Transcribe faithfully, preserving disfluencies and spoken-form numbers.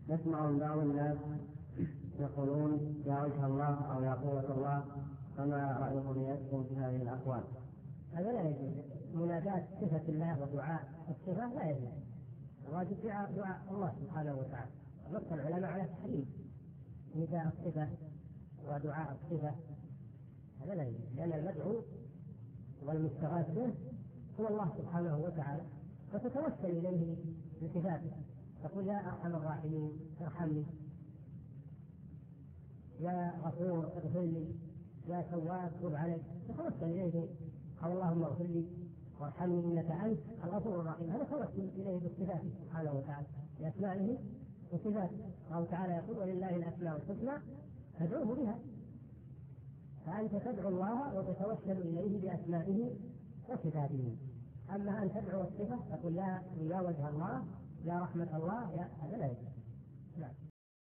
نسمع من بعض الناس يقولون يا وجه الله أو يا قوة الله، فما رأيكم يكون في هذه الأقوال؟ هذا لا يجوز. مناداة صفة الله ودعاء الصفة لا يجوز. الواجب دعاء دعاء الله سبحانه وتعالى. نص العلماء على تحريم نداء الصفة ودعاء الصفة، هذا لا يجوز، لأن المدعو والمستغاث به هو الله سبحانه وتعالى، فتتوسل إليه بصفاته، تقول يا أرحم الراحمين ارحمني، يا غفور اغفر لي، يا تواب تب علي، تتوسل إليه قال اللهم اغفر لي وارحمني إنك أنت الغفور الرحيم. هذا توسل إليه بصفاته سبحانه وتعالى بأسمائه وصفاته. الله تعالى يقول ولله الأسماء الحسنى فادعوه بها، فأنت تدعو الله وتتوسل إليه بأسمائه وصفاته. أما أن تدعو الصفة تقول لا يا وجه الله يا رحمة الله يا هذا لا يجوز.